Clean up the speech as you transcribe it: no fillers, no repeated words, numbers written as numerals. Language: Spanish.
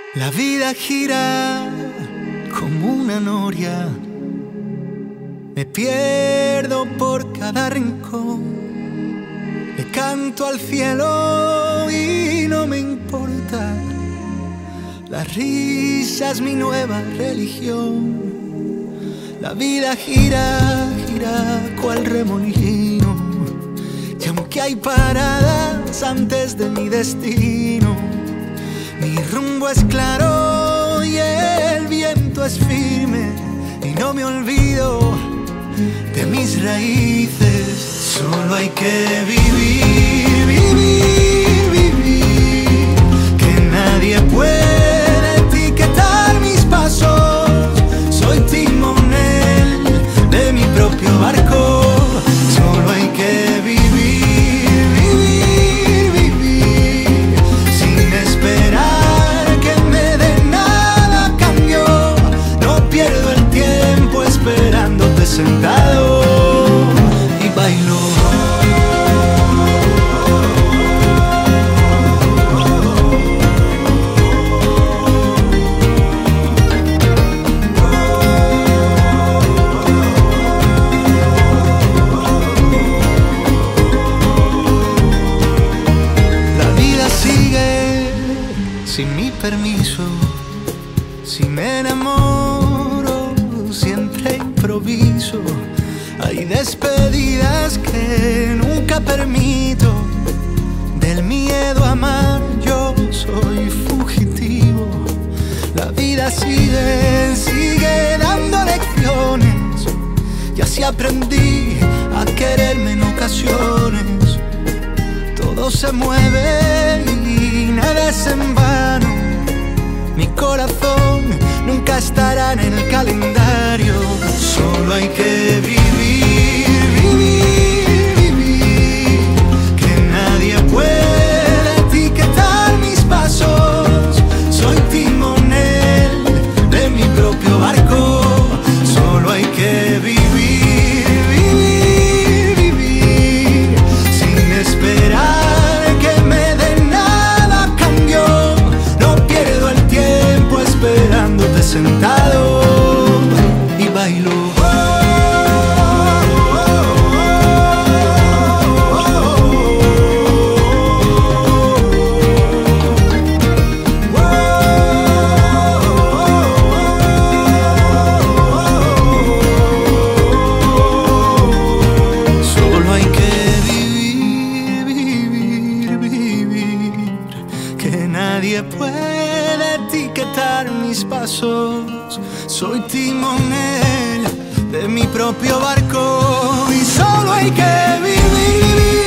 La vida gira como una noria, me pierdo por cada rincón. Le canto al cielo y no me importa. La risa es mi nueva religión. La vida gira, gira cual remolino, y aunque hay paradas antes de mi destino, mi rumbo es claro y el viento es firme, y no me olvido de mis raíces. Solo hay que vivir, vivir, vivir, que nadie puede etiquetar mis pasos. Soy timonel de mi propio barco. Solo hay que vivir, vivir, vivir, sin esperar que me den nada a cambio. No pierdo el tiempo esperándote sentado y bailo. Sin mi permiso, si me enamoro, siempre improviso. Hay despedidas que nunca permito. Del miedo a amar yo soy fugitivo. La vida sigue, sigue dando lecciones, y así aprendí a quererme en ocasiones. Todo se mueve y nada es en vano. Mi corazón nunca estará en el calendario. Solo hay que vivir, vivir, vivir, que nadie puede etiquetar mis pasos. Soy timonel de mi propio barco. Solo hay que vivir, vivir, vivir, sin esperar esperándote sentado y bailo. Solo hay que vivir, vivir, vivir, que nadie puede etiquetar mis pasos. Soy timonel de mi propio barco y solo hay que vivir, vivir.